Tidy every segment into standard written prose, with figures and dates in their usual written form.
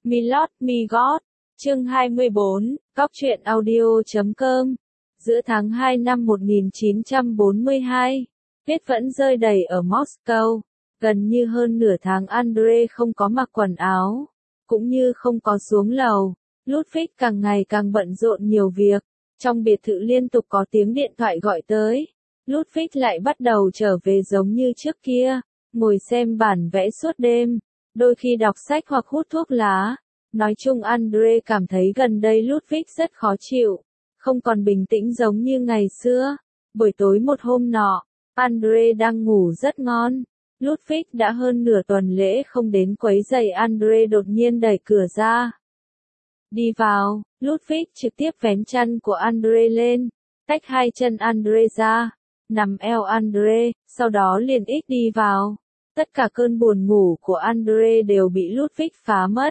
Milord Migot, chương 24, Góc truyện audio.com. Giữa tháng 2 năm 1942, tuyết vẫn rơi đầy ở Moscow. Gần như hơn nửa tháng Andre không có mặc quần áo, cũng như không có xuống lầu. Ludwig càng ngày càng bận rộn nhiều việc. Trong biệt thự liên tục có tiếng điện thoại gọi tới. Ludwig lại bắt đầu trở về giống như trước kia, ngồi xem bản vẽ suốt đêm, đôi khi đọc sách hoặc hút thuốc lá. Nói chung Andre cảm thấy gần đây Ludwig rất khó chịu, không còn bình tĩnh giống như ngày xưa. Buổi tối một hôm nọ, Andre đang ngủ rất ngon. Ludwig đã hơn nửa tuần lễ không đến quấy rầy Andre đột nhiên đẩy cửa ra. Đi vào, Ludwig trực tiếp vén chăn của Andre lên, tách hai chân Andre ra, nằm eo Andre, sau đó liền ích đi vào. Tất cả cơn buồn ngủ của Andre đều bị Ludwig phá mất.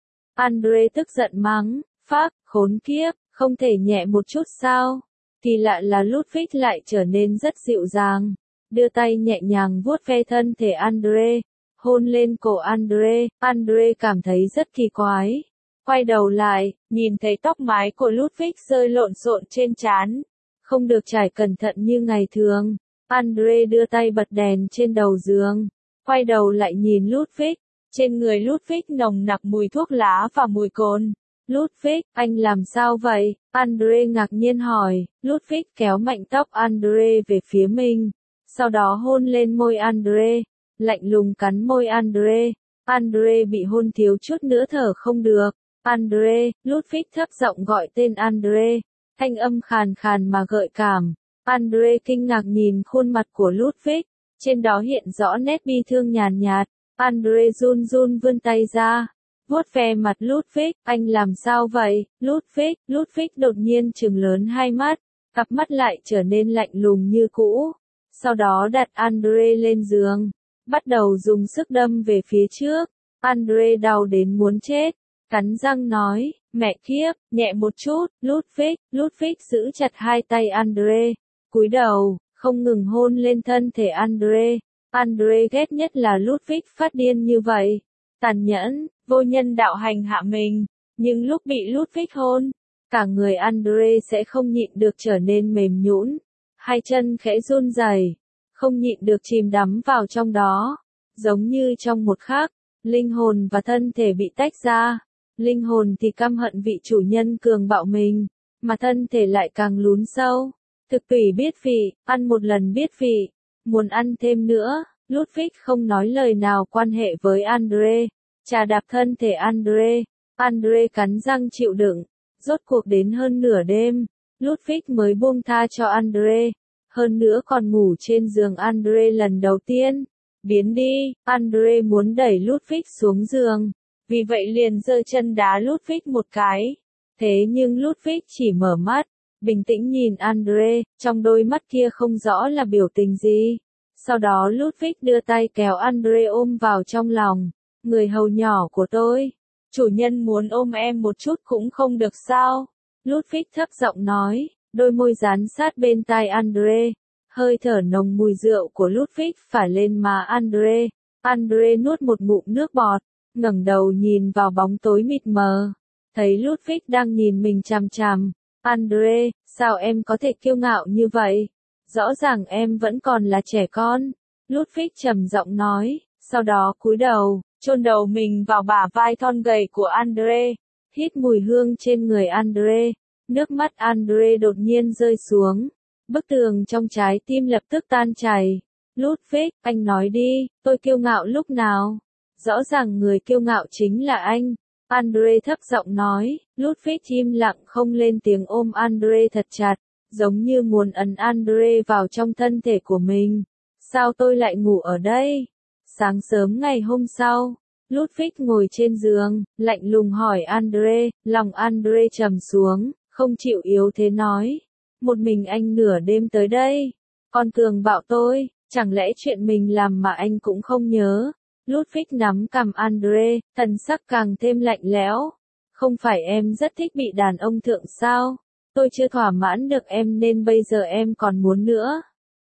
Andre tức giận mắng, phác, khốn kiếp, không thể nhẹ một chút sao? Kỳ lạ là Ludwig lại trở nên rất dịu dàng, đưa tay nhẹ nhàng vuốt ve thân thể Andre, hôn lên cổ Andre. Andre cảm thấy rất kỳ quái. Quay đầu lại, nhìn thấy tóc mái của Ludwig rơi lộn xộn trên trán, không được chải cẩn thận như ngày thường. Andre đưa tay bật đèn trên đầu giường, quay đầu lại nhìn Ludwig. Trên người Ludwig nồng nặc mùi thuốc lá và mùi cồn. Ludwig, anh làm sao vậy? Andre ngạc nhiên hỏi. Ludwig kéo mạnh tóc Andre về phía mình, sau đó hôn lên môi Andre, lạnh lùng cắn môi Andre. Andre bị hôn thiếu chút nữa thở không được. Andre, Ludwig thấp giọng gọi tên Andre, thanh âm khàn khàn mà gợi cảm. Andre kinh ngạc nhìn khuôn mặt của Ludwig, trên đó hiện rõ nét bi thương nhàn nhạt. Andre run run vươn tay ra, vuốt ve mặt Ludwig. Anh làm sao vậy, Ludwig? Ludwig đột nhiên trừng lớn hai mắt, cặp mắt lại trở nên lạnh lùng như cũ. Sau đó đặt Andre lên giường, bắt đầu dùng sức đâm về phía trước. Andre đau đến muốn chết, cắn răng nói, mẹ kiếp, nhẹ một chút, Ludwig. Ludwig giữ chặt hai tay Andre, cúi đầu, không ngừng hôn lên thân thể Andre. Andre ghét nhất là Ludwig phát điên như vậy, tàn nhẫn, vô nhân đạo hành hạ mình, nhưng lúc bị Ludwig hôn, cả người Andre sẽ không nhịn được trở nên mềm nhũn, hai chân khẽ run rẩy, không nhịn được chìm đắm vào trong đó, giống như trong một khắc, linh hồn và thân thể bị tách ra. Linh hồn thì căm hận vị chủ nhân cường bạo mình, mà thân thể lại càng lún sâu. Thực tùy biết vị, ăn một lần biết vị, muốn ăn thêm nữa. Ludwig không nói lời nào quan hệ với Andre, chà đạp thân thể Andre. Andre cắn răng chịu đựng, rốt cuộc đến hơn nửa đêm, Ludwig mới buông tha cho Andre. Hơn nữa còn ngủ trên giường Andre lần đầu tiên. Biến đi, Andre muốn đẩy Ludwig xuống giường, vì vậy liền giơ chân đá Ludwig một cái. Thế nhưng Ludwig chỉ mở mắt, bình tĩnh nhìn Andre, trong đôi mắt kia không rõ là biểu tình gì. Sau đó Ludwig đưa tay kéo Andre ôm vào trong lòng. Người hầu nhỏ của tôi, chủ nhân muốn ôm em một chút cũng không được sao? Ludwig thấp giọng nói, đôi môi dán sát bên tai Andre. Hơi thở nồng mùi rượu của Ludwig phả lên má Andre. Andre nuốt một ngụm nước bọt, ngẩng đầu nhìn vào bóng tối mịt mờ. Thấy Ludwig đang nhìn mình chằm chằm. Andre, sao em có thể kiêu ngạo như vậy? Rõ ràng em vẫn còn là trẻ con. Ludwig trầm giọng nói, sau đó cúi đầu, chôn đầu mình vào bả vai thon gầy của Andre, hít mùi hương trên người Andre. Nước mắt Andre đột nhiên rơi xuống, bức tường trong trái tim lập tức tan chảy. Ludwig, anh nói đi, tôi kiêu ngạo lúc nào? Rõ ràng người kiêu ngạo chính là anh. Andre thấp giọng nói. Ludwig im lặng không lên tiếng ôm Andre thật chặt, giống như muốn ấn Andre vào trong thân thể của mình. Sao tôi lại ngủ ở đây? Sáng sớm ngày hôm sau, Ludwig ngồi trên giường, lạnh lùng hỏi Andre. Lòng Andre trầm xuống, không chịu yếu thế nói, một mình anh nửa đêm tới đây, còn cường bạo tôi, chẳng lẽ chuyện mình làm mà anh cũng không nhớ? Ludwig nắm cằm Andre, thần sắc càng thêm lạnh lẽo. Không phải em rất thích bị đàn ông thượng sao? Tôi chưa thỏa mãn được em nên bây giờ em còn muốn nữa.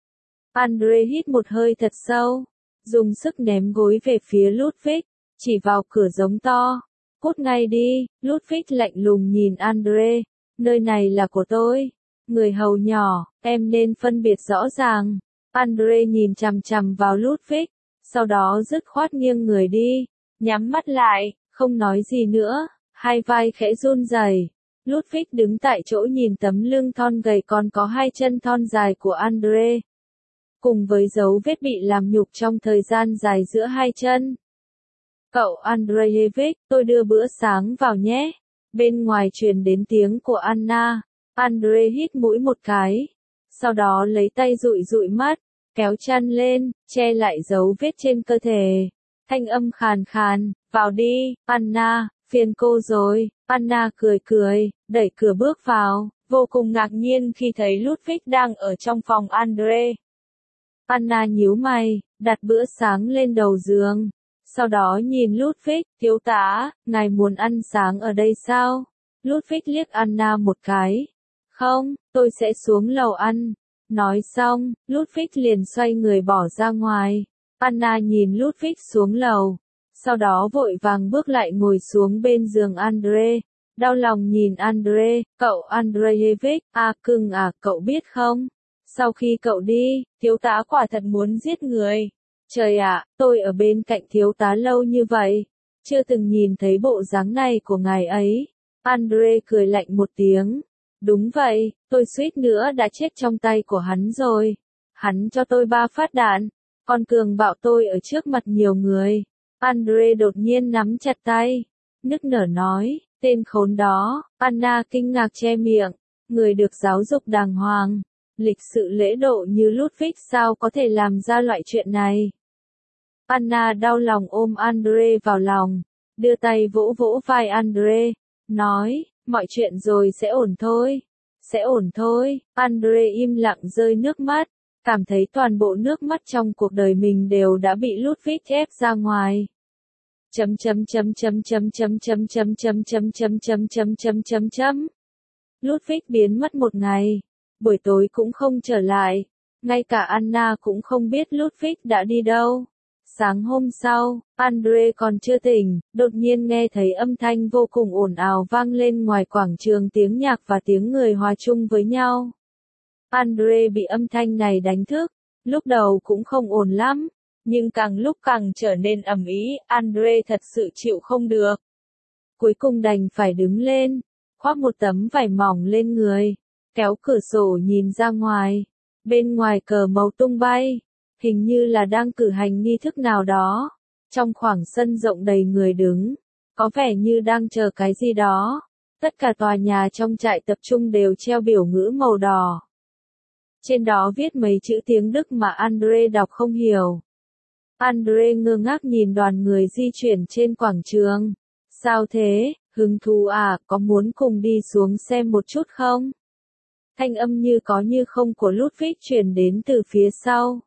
Andre hít một hơi thật sâu, dùng sức ném gối về phía Ludwig, chỉ vào cửa giống to. Cút ngay đi, Ludwig lạnh lùng nhìn Andre. Nơi này là của tôi. Người hầu nhỏ, em nên phân biệt rõ ràng. Andre nhìn chằm chằm vào Ludwig, sau đó dứt khoát nghiêng người đi, nhắm mắt lại, không nói gì nữa, hai vai khẽ run rẩy. Ludwig đứng tại chỗ nhìn tấm lưng thon gầy còn có hai chân thon dài của Andre, cùng với dấu vết bị làm nhục trong thời gian dài giữa hai chân. Cậu Andreevich, tôi đưa bữa sáng vào nhé. Bên ngoài truyền đến tiếng của Anna. Andre hít mũi một cái, sau đó lấy tay dụi dụi mắt, kéo chăn lên, che lại dấu vết trên cơ thể. Thanh âm khàn khàn, vào đi, Anna, phiền cô rồi. Anna cười cười, đẩy cửa bước vào, vô cùng ngạc nhiên khi thấy Ludwig đang ở trong phòng Andre. Anna nhíu mày, đặt bữa sáng lên đầu giường. Sau đó nhìn Ludwig, thiếu tá, ngài muốn ăn sáng ở đây sao? Ludwig liếc Anna một cái. Không, tôi sẽ xuống lầu ăn. Nói xong, Ludwig liền xoay người bỏ ra ngoài. Anna nhìn Ludwig xuống lầu. Sau đó vội vàng bước lại ngồi xuống bên giường Andre. Đau lòng nhìn Andre, cậu Andreevich, cưng à, cậu biết không? Sau khi cậu đi, thiếu tá quả thật muốn giết người. Trời ạ, tôi ở bên cạnh thiếu tá lâu như vậy, chưa từng nhìn thấy bộ dáng này của ngài ấy. Andre cười lạnh một tiếng. Đúng vậy, tôi suýt nữa đã chết trong tay của hắn rồi. Hắn cho tôi 3 phát đạn, còn cường bạo tôi ở trước mặt nhiều người. Andre đột nhiên nắm chặt tay, nức nở nói, tên khốn đó. Anna kinh ngạc che miệng, người được giáo dục đàng hoàng, lịch sự lễ độ như Ludwig sao có thể làm ra loại chuyện này. Anna đau lòng ôm Andre vào lòng, đưa tay vỗ vỗ vai Andre, nói, mọi chuyện rồi sẽ ổn thôi. Sẽ ổn thôi. Andre im lặng rơi nước mắt, cảm thấy toàn bộ nước mắt trong cuộc đời mình đều đã bị Ludwig ép ra ngoài. Ludwig biến mất một ngày, buổi tối cũng không trở lại, ngay cả Anna cũng không biết Ludwig đã đi đâu. Sáng hôm sau, Andre còn chưa tỉnh, đột nhiên nghe thấy âm thanh vô cùng ồn ào vang lên ngoài quảng trường, tiếng nhạc và tiếng người hòa chung với nhau. Andre bị âm thanh này đánh thức, lúc đầu cũng không ổn lắm, nhưng càng lúc càng trở nên ầm ĩ, Andre thật sự chịu không được. Cuối cùng đành phải đứng lên, khoác một tấm vải mỏng lên người, kéo cửa sổ nhìn ra ngoài. Bên ngoài cờ màu tung bay, hình như là đang cử hành nghi thức nào đó. Trong khoảng sân rộng đầy người đứng, có vẻ như đang chờ cái gì đó. Tất cả tòa nhà trong trại tập trung đều treo biểu ngữ màu đỏ. Trên đó viết mấy chữ tiếng Đức mà Andre đọc không hiểu. Andre ngơ ngác nhìn đoàn người di chuyển trên quảng trường. Sao thế, hứng thú à, có muốn cùng đi xuống xem một chút không? Thanh âm như có như không của Ludwig truyền đến từ phía sau.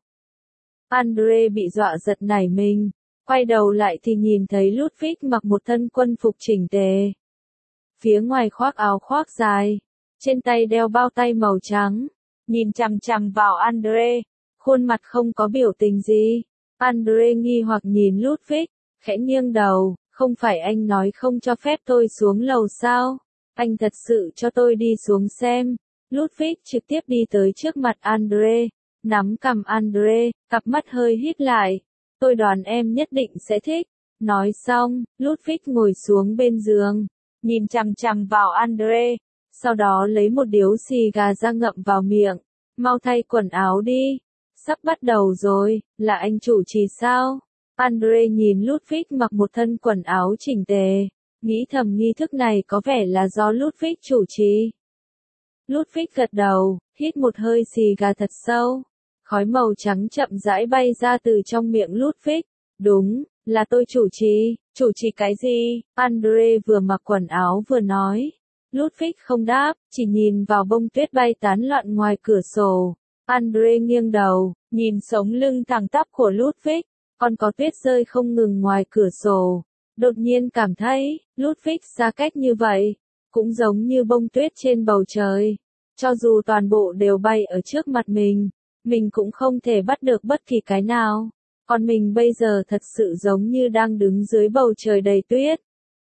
Andre bị dọa giật nảy mình, quay đầu lại thì nhìn thấy Ludwig mặc một thân quân phục chỉnh tề. Phía ngoài khoác áo khoác dài, trên tay đeo bao tay màu trắng, nhìn chằm chằm vào Andre, khuôn mặt không có biểu tình gì. Andre nghi hoặc nhìn Ludwig, khẽ nghiêng đầu, không phải anh nói không cho phép tôi xuống lầu sao? Anh thật sự cho tôi đi xuống xem. Ludwig trực tiếp đi tới trước mặt Andre, nắm cằm Andre, cặp mắt hơi híp lại. Tôi đoán em nhất định sẽ thích. Nói xong, Ludwig ngồi xuống bên giường, nhìn chằm chằm vào Andre, sau đó lấy một điếu xì gà ra ngậm vào miệng. Mau thay quần áo đi. Sắp bắt đầu rồi, là anh chủ trì sao? Andre nhìn Ludwig mặc một thân quần áo chỉnh tề, nghĩ thầm nghi thức này có vẻ là do Ludwig chủ trì. Ludwig gật đầu, hít một hơi xì gà thật sâu. Khói màu trắng chậm rãi bay ra từ trong miệng Ludwig. Đúng, là tôi chủ trì cái gì? Andre vừa mặc quần áo vừa nói. Ludwig không đáp, chỉ nhìn vào bông tuyết bay tán loạn ngoài cửa sổ. Andre nghiêng đầu, nhìn sống lưng thẳng tắp của Ludwig, còn có tuyết rơi không ngừng ngoài cửa sổ. Đột nhiên cảm thấy, Ludwig xa cách như vậy, cũng giống như bông tuyết trên bầu trời. Cho dù toàn bộ đều bay ở trước mặt mình cũng không thể bắt được bất kỳ cái nào. Còn mình bây giờ thật sự giống như đang đứng dưới bầu trời đầy tuyết.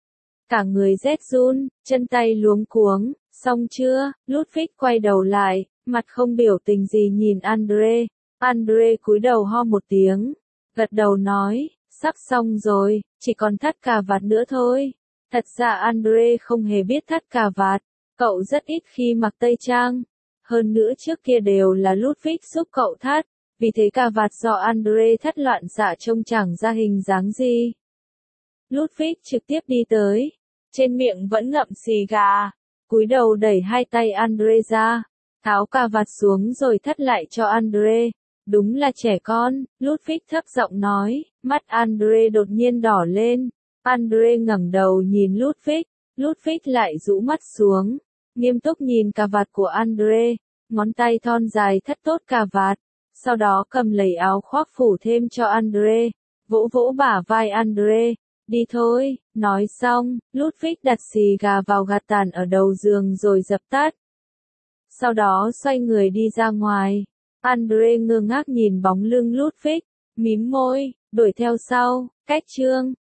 cả người rét run, chân tay luống cuống, xong chưa, Ludwig quay đầu lại, mặt không biểu tình gì nhìn Andre. Andre cúi đầu ho một tiếng, gật đầu nói, sắp xong rồi, chỉ còn thắt cà vạt nữa thôi. Thật ra Andre không hề biết thắt cà vạt, cậu rất ít khi mặc tây trang. Hơn nữa trước kia đều là Ludwig giúp cậu thắt, vì thế cà vạt do Andre thắt loạn xạ trông chẳng ra hình dáng gì. Ludwig trực tiếp đi tới, trên miệng vẫn ngậm xì gà, cúi đầu đẩy hai tay Andre ra, tháo cà vạt xuống rồi thắt lại cho Andre. Đúng là trẻ con, Ludwig thấp giọng nói, mắt Andre đột nhiên đỏ lên. Andre ngẩng đầu nhìn Ludwig lại rũ mắt xuống, nghiêm túc nhìn cà vạt của Andre, ngón tay thon dài thắt tốt cà vạt, sau đó cầm lấy áo khoác phủ thêm cho Andre, vỗ vỗ bả vai Andre, đi thôi, nói xong, Ludwig đặt xì gà vào gạt tàn ở đầu giường rồi dập tắt. Sau đó xoay người đi ra ngoài, Andre ngơ ngác nhìn bóng lưng Ludwig, mím môi, đuổi theo sau, cách chương.